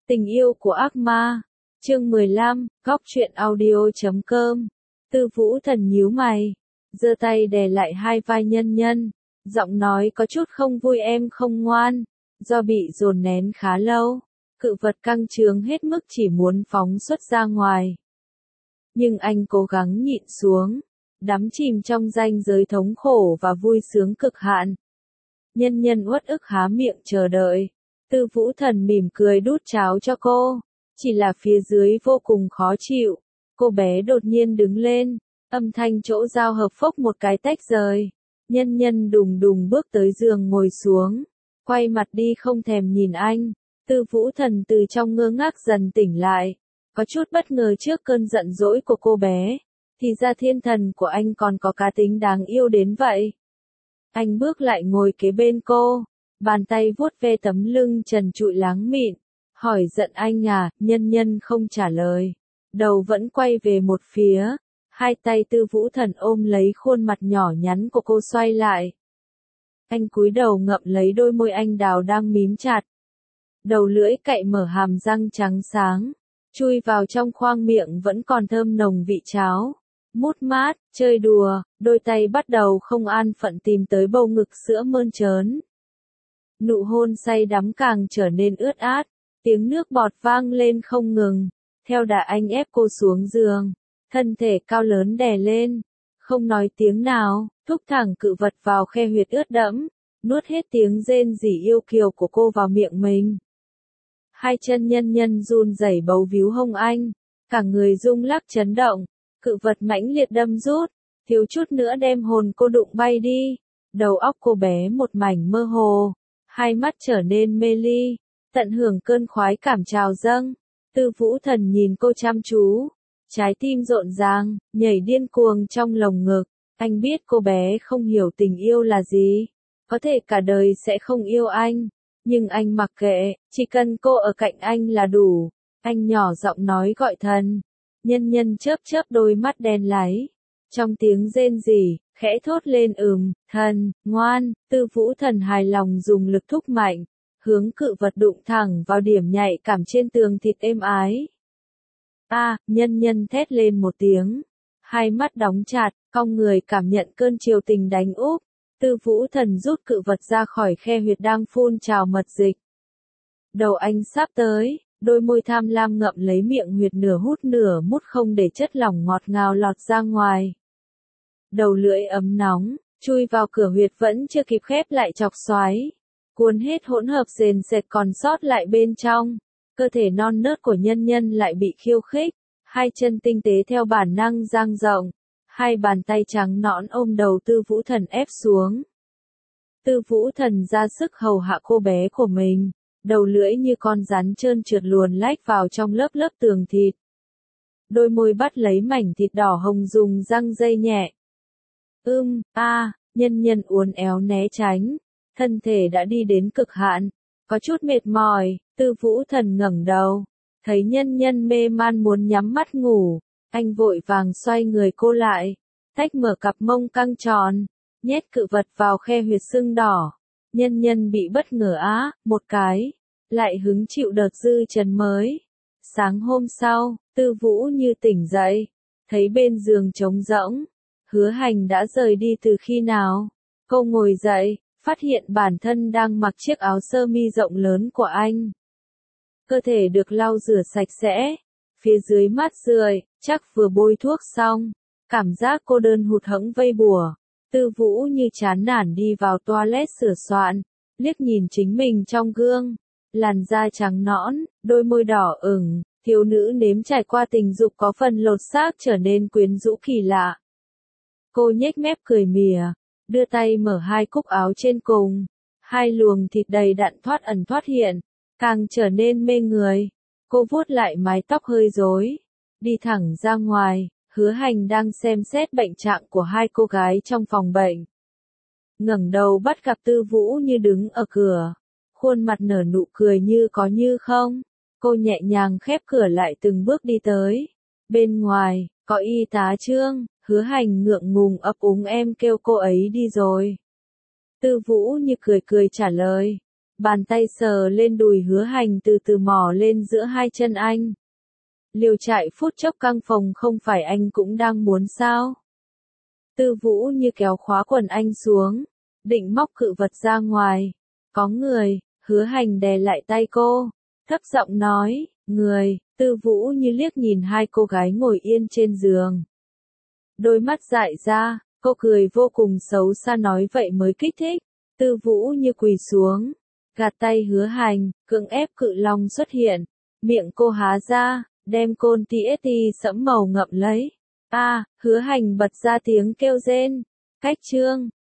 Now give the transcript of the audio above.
Tình yêu của ác ma. Chương 15, góc truyện audio.com. Tư Vũ Thần nhíu mày, giơ tay đè lại hai vai Nhân Nhân, giọng nói có chút không vui, em không ngoan. Do bị dồn nén khá lâu, cự vật căng trướng hết mức chỉ muốn phóng xuất ra ngoài. Nhưng anh cố gắng nhịn xuống, đắm chìm trong ranh giới thống khổ và vui sướng cực hạn. Nhân Nhân uất ức há miệng chờ đợi. Tư Vũ Thần mỉm cười đút cháo cho cô, chỉ là phía dưới vô cùng khó chịu. Cô bé đột nhiên đứng lên, âm thanh chỗ giao hợp phốc một cái tách rời. Nhân Nhân đùng đùng bước tới giường ngồi xuống, quay mặt đi không thèm nhìn anh. Tư Vũ Thần từ trong ngơ ngác dần tỉnh lại, có chút bất ngờ trước cơn giận dỗi của cô bé. Thì ra thiên thần của anh còn có cá tính đáng yêu đến vậy. Anh bước lại ngồi kế bên cô, bàn tay vuốt ve tấm lưng trần trụi láng mịn, hỏi giận anh à. Nhân Nhân không trả lời, đầu vẫn quay về một phía, hai tay Tư Vũ Thần ôm lấy khuôn mặt nhỏ nhắn của cô xoay lại. Anh cúi đầu ngậm lấy đôi môi anh đào đang mím chặt. Đầu lưỡi cạy mở hàm răng trắng sáng, chui vào trong khoang miệng vẫn còn thơm nồng vị cháo. Mút mát, chơi đùa, đôi tay bắt đầu không an phận tìm tới bầu ngực sữa mơn trớn. Nụ hôn say đắm càng trở nên ướt át, tiếng nước bọt vang lên không ngừng. Theo đà anh ép cô xuống giường, thân thể cao lớn đè lên, không nói tiếng nào, thúc thẳng cự vật vào khe huyệt ướt đẫm, nuốt hết tiếng rên rỉ yêu kiều của cô vào miệng mình. Hai chân Nhân Nhân run rẩy bấu víu hông anh, cả người rung lắc chấn động, cự vật mãnh liệt đâm rút, thiếu chút nữa đem hồn cô đụng bay đi. Đầu óc cô bé một mảnh mơ hồ, hai mắt trở nên mê ly, tận hưởng cơn khoái cảm trào dâng. Tư Vũ Thần nhìn cô chăm chú, trái tim rộn ràng, nhảy điên cuồng trong lồng ngực. Anh biết cô bé không hiểu tình yêu là gì, có thể cả đời sẽ không yêu anh, nhưng anh mặc kệ, chỉ cần cô ở cạnh anh là đủ. Anh nhỏ giọng nói gọi thần. Nhân Nhân chớp chớp đôi mắt đen láy, trong tiếng rên rỉ, khẽ thốt lên thần, ngoan. Tư Vũ Thần hài lòng dùng lực thúc mạnh, hướng cự vật đụng thẳng vào điểm nhạy cảm trên tường thịt êm ái. Nhân Nhân thét lên một tiếng, hai mắt đóng chặt, cong người cảm nhận cơn triều tình đánh úp. Tư Vũ Thần rút cự vật ra khỏi khe huyệt đang phun trào mật dịch. Đầu anh sắp tới, đôi môi tham lam ngậm lấy miệng huyệt nửa hút nửa mút không để chất lỏng ngọt ngào lọt ra ngoài. Đầu lưỡi ấm nóng, chui vào cửa huyệt vẫn chưa kịp khép lại chọc xoáy, cuốn hết hỗn hợp sền sệt còn sót lại bên trong. Cơ thể non nớt của Nhân Nhân lại bị khiêu khích, hai chân tinh tế theo bản năng dang rộng, hai bàn tay trắng nõn ôm đầu Tư Vũ Thần ép xuống. Tư Vũ Thần ra sức hầu hạ cô bé của mình, đầu lưỡi như con rắn trơn trượt luồn lách vào trong lớp lớp tường thịt. Đôi môi bắt lấy mảnh thịt đỏ hồng dùng răng dây nhẹ. Nhân Nhân uốn éo né tránh, thân thể đã đi đến cực hạn, có chút mệt mỏi. Tư Vũ Thần ngẩng đầu, thấy Nhân Nhân mê man muốn nhắm mắt ngủ, anh vội vàng xoay người cô lại, tách mở cặp mông căng tròn, nhét cự vật vào khe huyệt sưng đỏ. Nhân Nhân bị bất ngờ một cái, lại hứng chịu đợt dư trần mới. Sáng hôm sau, Tư Vũ như tỉnh dậy, thấy bên giường trống rỗng, Hứa Hành đã rời đi từ khi nào. Cô ngồi dậy, phát hiện bản thân đang mặc chiếc áo sơ mi rộng lớn của anh. Cơ thể được lau rửa sạch sẽ, phía dưới mát rượi, chắc vừa bôi thuốc xong. Cảm giác cô đơn hụt hẫng vây bùa. Tư Vũ như chán nản đi vào toilet sửa soạn, liếc nhìn chính mình trong gương. Làn da trắng nõn, đôi môi đỏ ửng, thiếu nữ nếm trải qua tình dục có phần lột xác trở nên quyến rũ kỳ lạ. Cô nhếch mép cười mỉa, đưa tay mở hai cúc áo trên cùng, hai luồng thịt đầy đặn thoát ẩn thoát hiện, càng trở nên mê người. Cô vuốt lại mái tóc hơi rối, đi thẳng ra ngoài. Hứa Hành đang xem xét bệnh trạng của hai cô gái trong phòng bệnh. Ngẩng đầu bắt gặp Tư Vũ như đứng ở cửa, khuôn mặt nở nụ cười như có như không. Cô nhẹ nhàng khép cửa lại từng bước đi tới. Bên ngoài, có y tá Trương. Hứa Hành ngượng ngùng ấp úng em kêu cô ấy đi rồi. Tư Vũ như cười cười trả lời. Bàn tay sờ lên đùi Hứa Hành từ từ mò lên giữa hai chân anh. Liều chạy phút chốc căng phòng không phải anh cũng đang muốn sao? Tư Vũ như kéo khóa quần anh xuống, định móc cự vật ra ngoài. Có người, Hứa Hành đè lại tay cô, thấp giọng nói, người. Tư Vũ như liếc nhìn hai cô gái ngồi yên trên giường. Đôi mắt dại ra, cô cười vô cùng xấu xa nói vậy mới kích thích. Tư Vũ như quỳ xuống, gạt tay Hứa Hành, cưỡng ép cự long xuất hiện. Miệng cô há ra, đem côn TST sẫm màu ngậm lấy. Hứa Hành bật ra tiếng kêu rên. Cách chương